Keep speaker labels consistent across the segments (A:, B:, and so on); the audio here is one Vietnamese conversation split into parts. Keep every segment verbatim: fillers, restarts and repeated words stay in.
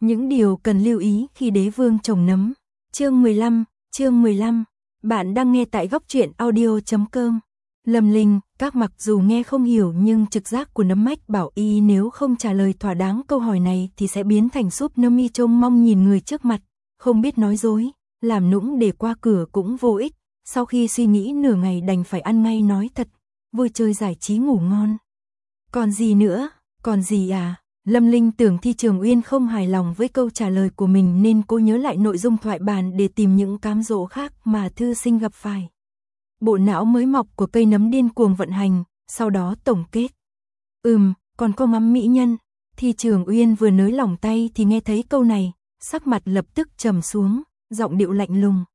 A: Những điều cần lưu ý khi đế vương trồng nấm. Chương mười lăm, chương mười lăm. Bạn đang nghe tại góc truyện audio chấm com. Lâm Linh, các mặc dù nghe không hiểu nhưng trực giác của nấm mách bảo y nếu không trả lời thỏa đáng câu hỏi này thì sẽ biến thành súp nấm y trông mong nhìn người trước mặt, không biết nói dối, làm nũng để qua cửa cũng vô ích. Sau khi suy nghĩ nửa ngày đành phải ăn ngay nói thật, vui chơi giải trí ngủ ngon. Còn gì nữa, còn gì à? Lâm Linh tưởng Thi Trường Uyên không hài lòng với câu trả lời của mình nên cô nhớ lại nội dung thoại bàn để tìm những cám dỗ khác mà thư sinh gặp phải. Bộ não mới mọc của cây nấm điên cuồng vận hành, sau đó tổng kết. Ừm, còn có ngắm mỹ nhân. Thi Trường Uyên vừa nới lỏng tay thì nghe thấy câu này, sắc mặt lập tức trầm xuống, giọng điệu lạnh lùng.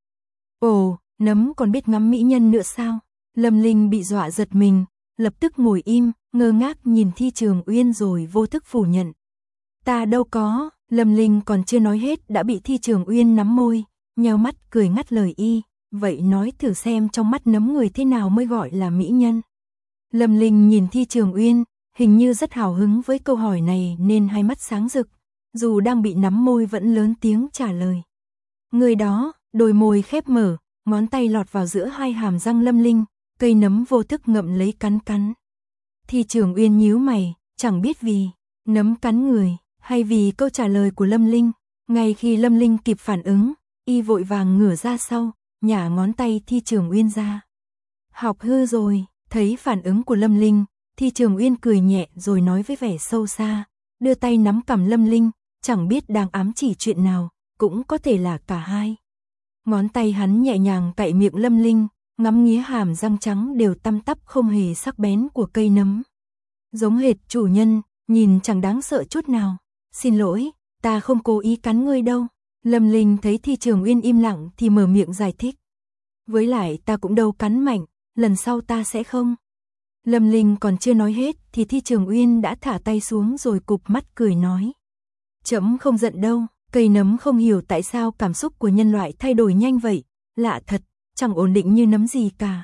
A: Ồ, nấm còn biết ngắm mỹ nhân nữa sao? Lâm Linh bị dọa giật mình, lập tức ngồi im, ngơ ngác nhìn Thi Trường Uyên rồi vô thức phủ nhận. Ta đâu có. Lâm Linh còn chưa nói hết đã bị Thi Trường Uyên nắm môi, nheo mắt cười ngắt lời y. Vậy nói thử xem trong mắt nấm người thế nào mới gọi là mỹ nhân. Lâm Linh nhìn Thi Trường Uyên, hình như rất hào hứng với câu hỏi này nên hai mắt sáng rực, dù đang bị nắm môi vẫn lớn tiếng trả lời. Người đó, đôi môi khép mở, ngón tay lọt vào giữa hai hàm răng Lâm Linh, cây nấm vô thức ngậm lấy cắn cắn. Thi Trường Uyên nhíu mày, chẳng biết vì nấm cắn người hay vì câu trả lời của Lâm Linh. Ngay khi Lâm Linh kịp phản ứng, y vội vàng ngửa ra sau, nhả ngón tay Thi Trường Uyên ra. Học hư rồi. Thấy phản ứng của Lâm Linh, Thi Trường Uyên cười nhẹ rồi nói với vẻ sâu xa, đưa tay nắm cằm Lâm Linh, chẳng biết đang ám chỉ chuyện nào, cũng có thể là cả hai. Ngón tay hắn nhẹ nhàng cạy miệng Lâm Linh, ngắm nghía hàm răng trắng đều tăm tắp không hề sắc bén của cây nấm. Giống hệt chủ nhân, nhìn chẳng đáng sợ chút nào. Xin lỗi, ta không cố ý cắn ngươi đâu. Lâm Linh thấy Thi Trường Uyên im lặng thì mở miệng giải thích. Với lại ta cũng đâu cắn mạnh, lần sau ta sẽ không. Lâm Linh còn chưa nói hết thì Thi Trường Uyên đã thả tay xuống rồi cụp mắt cười nói. Chấm không giận đâu, cây nấm không hiểu tại sao cảm xúc của nhân loại thay đổi nhanh vậy, lạ thật, chẳng ổn định như nấm gì cả.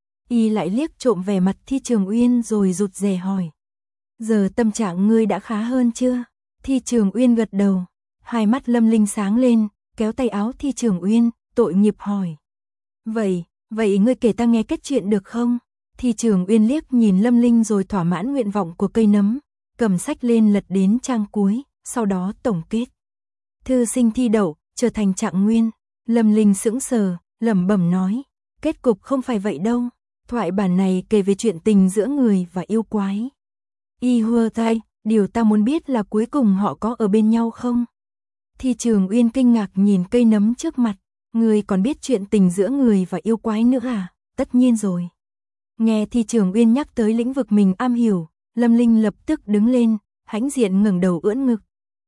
A: Y lại liếc trộm vẻ mặt Thi Trường Uyên rồi rụt rè hỏi. Giờ tâm trạng ngươi đã khá hơn chưa? Thi Trường Uyên gật đầu, hai mắt Lâm Linh sáng lên, kéo tay áo Thi Trường Uyên, tội nghiệp hỏi. Vậy, vậy ngươi kể ta nghe kết chuyện được không? Thi Trường Uyên liếc nhìn Lâm Linh rồi thỏa mãn nguyện vọng của cây nấm, cầm sách lên lật đến trang cuối, sau đó tổng kết. Thư sinh thi đậu, trở thành trạng nguyên. Lâm Linh sững sờ, lẩm bẩm nói, kết cục không phải vậy đâu. Thoại bản này kể về chuyện tình giữa người và yêu quái. Y hùa tai, điều ta muốn biết là cuối cùng họ có ở bên nhau không? Thi Trường Uyên kinh ngạc nhìn cây nấm trước mặt. Người còn biết chuyện tình giữa người và yêu quái nữa à? Tất nhiên rồi. Nghe Thi Trường Uyên nhắc tới lĩnh vực mình am hiểu, Lâm Linh lập tức đứng lên, hãnh diện ngẩng đầu ưỡn ngực.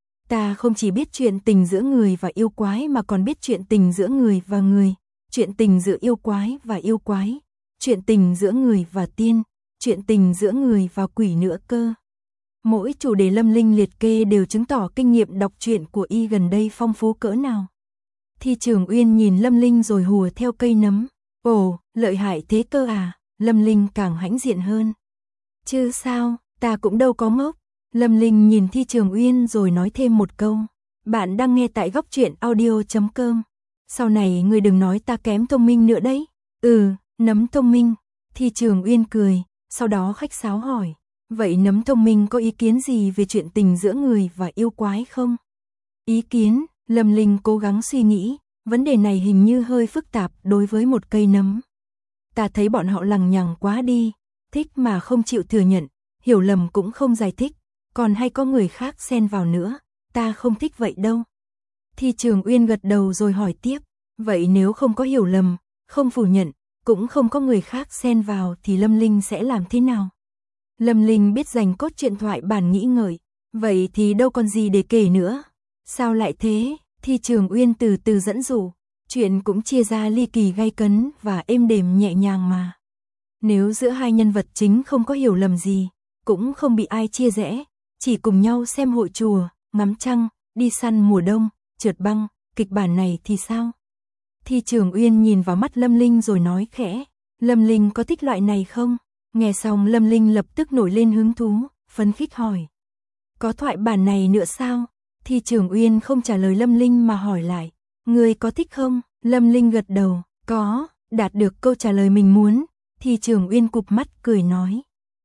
A: Ta không chỉ biết chuyện tình giữa người và yêu quái mà còn biết chuyện tình giữa người và người, chuyện tình giữa yêu quái và yêu quái, chuyện tình giữa người và tiên, chuyện tình giữa người và quỷ nữa cơ. Mỗi chủ đề Lâm Linh liệt kê đều chứng tỏ kinh nghiệm đọc truyện của y gần đây phong phú cỡ nào. Thi Trường Uyên nhìn Lâm Linh rồi hùa theo cây nấm. Ồ, lợi hại thế cơ à? Lâm Linh càng hãnh diện hơn. Chứ sao, ta cũng đâu có ngốc. Lâm Linh nhìn Thi Trường Uyên rồi nói thêm một câu. Bạn đang nghe tại góc truyện audio chấm com. Sau này ngươi đừng nói ta kém thông minh nữa đấy. Ừ, nấm thông minh. Thi Trường Uyên cười, sau đó khách sáo hỏi. Vậy nấm thông minh có ý kiến gì về chuyện tình giữa người và yêu quái không? Ý kiến? Lâm Linh cố gắng suy nghĩ, vấn đề này hình như hơi phức tạp đối với một cây nấm. Ta thấy bọn họ lằng nhằng quá đi, thích mà không chịu thừa nhận, hiểu lầm cũng không giải thích, còn hay có người khác xen vào nữa, ta không thích vậy đâu. Thi Trường Uyên gật đầu rồi hỏi tiếp, vậy nếu không có hiểu lầm, không phủ nhận, cũng không có người khác xen vào thì Lâm Linh sẽ làm thế nào? Lâm Linh biết dành cốt truyện thoại bản nghĩ ngợi, vậy thì đâu còn gì để kể nữa. Sao lại thế? Thi Trường Uyên từ từ dẫn dụ, chuyện cũng chia ra ly kỳ gay cấn và êm đềm nhẹ nhàng mà. Nếu giữa hai nhân vật chính không có hiểu lầm gì, cũng không bị ai chia rẽ, chỉ cùng nhau xem hội chùa, ngắm trăng, đi săn mùa đông, trượt băng, kịch bản này thì sao? Thi Trường Uyên nhìn vào mắt Lâm Linh rồi nói khẽ, Lâm Linh có thích loại này không? Nghe xong Lâm Linh lập tức nổi lên hứng thú, phấn khích hỏi. Có thoại bản này nữa sao? Thi Trường Uyên không trả lời Lâm Linh mà hỏi lại, người có thích không? Lâm Linh gật đầu, có, đạt được câu trả lời mình muốn. Thi Trường Uyên cụp mắt cười nói,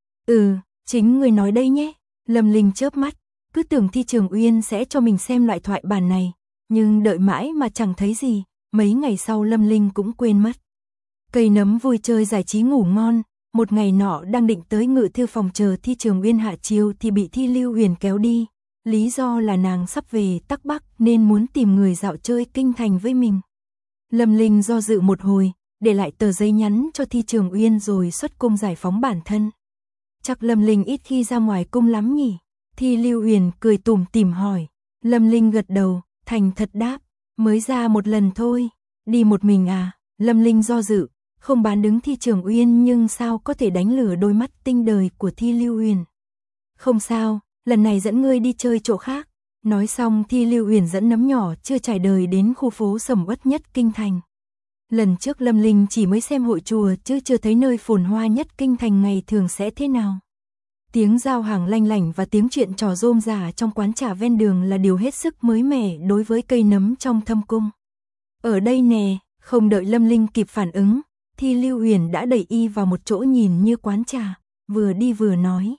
A: ừ, chính người nói đây nhé. Lâm Linh chớp mắt, cứ tưởng Thi Trường Uyên sẽ cho mình xem loại thoại bản này, nhưng đợi mãi mà chẳng thấy gì, mấy ngày sau Lâm Linh cũng quên mất. Cây nấm vui chơi giải trí ngủ ngon, một ngày nọ đang định tới Ngự Thư phòng chờ Thi Trường Uyên hạ chiều thì bị Thi Lưu Huyền kéo đi, lý do là nàng sắp về Tắc Bắc nên muốn tìm người dạo chơi kinh thành với mình. Lâm Linh do dự một hồi, để lại tờ giấy nhắn cho Thi Trường Uyên rồi xuất cung giải phóng bản thân. Chắc Lâm Linh ít khi ra ngoài cung lắm nhỉ? Thi Lưu Huyền cười tủm tỉm hỏi. Lâm Linh gật đầu, thành thật đáp, mới ra một lần thôi. Đi một mình à? Lâm Linh do dự, không bán đứng Thi Trường Uyên nhưng sao có thể đánh lừa đôi mắt tinh đời của Thi Lưu Huyền. Không sao, lần này dẫn ngươi đi chơi chỗ khác. Nói xong Thi Lưu Huyền dẫn nấm nhỏ chưa trải đời đến khu phố sầm uất nhất kinh thành. Lần trước Lâm Linh chỉ mới xem hội chùa chứ chưa thấy nơi phồn hoa nhất kinh thành ngày thường sẽ thế nào. Tiếng giao hàng lanh lảnh và tiếng chuyện trò rôm rả trong quán trà ven đường là điều hết sức mới mẻ đối với cây nấm trong thâm cung. Ở đây nè, không đợi Lâm Linh kịp phản ứng, Thi Lưu Huyền đã đẩy y vào một chỗ nhìn như quán trà, vừa đi vừa nói.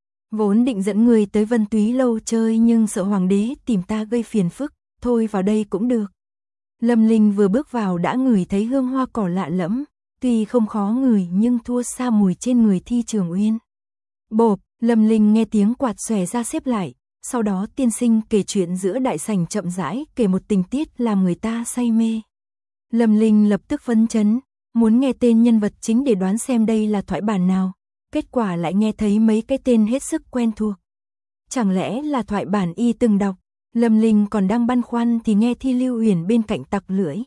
A: Vốn định dẫn người tới Vân Túy lâu chơi nhưng sợ hoàng đế tìm ta gây phiền phức, thôi vào đây cũng được. Lâm Linh vừa bước vào đã ngửi thấy hương hoa cỏ lạ lẫm, tuy không khó ngửi nhưng thua xa mùi trên người Thi Trường Uyên. Bộp, Lâm Linh nghe tiếng quạt xòe ra xếp lại, sau đó tiên sinh kể chuyện giữa đại sảnh chậm rãi kể một tình tiết làm người ta say mê. Lâm Linh lập tức phấn chấn, muốn nghe tên nhân vật chính để đoán xem đây là thoại bản nào, kết quả lại nghe thấy mấy cái tên hết sức quen thuộc. Chẳng lẽ là thoại bản y từng đọc? Lâm Linh còn đang băn khoăn thì nghe Thi Lưu Huyền bên cạnh tặc lưỡi.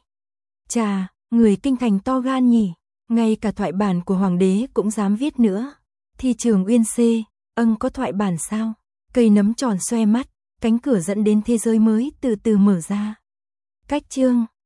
A: Chà, người kinh thành to gan nhỉ, ngay cả thoại bản của hoàng đế cũng dám viết nữa. Thi Trường Uyên C, âng có thoại bản sao? Cây nấm tròn xoe mắt, cánh cửa dẫn đến thế giới mới từ từ mở ra. Cách chương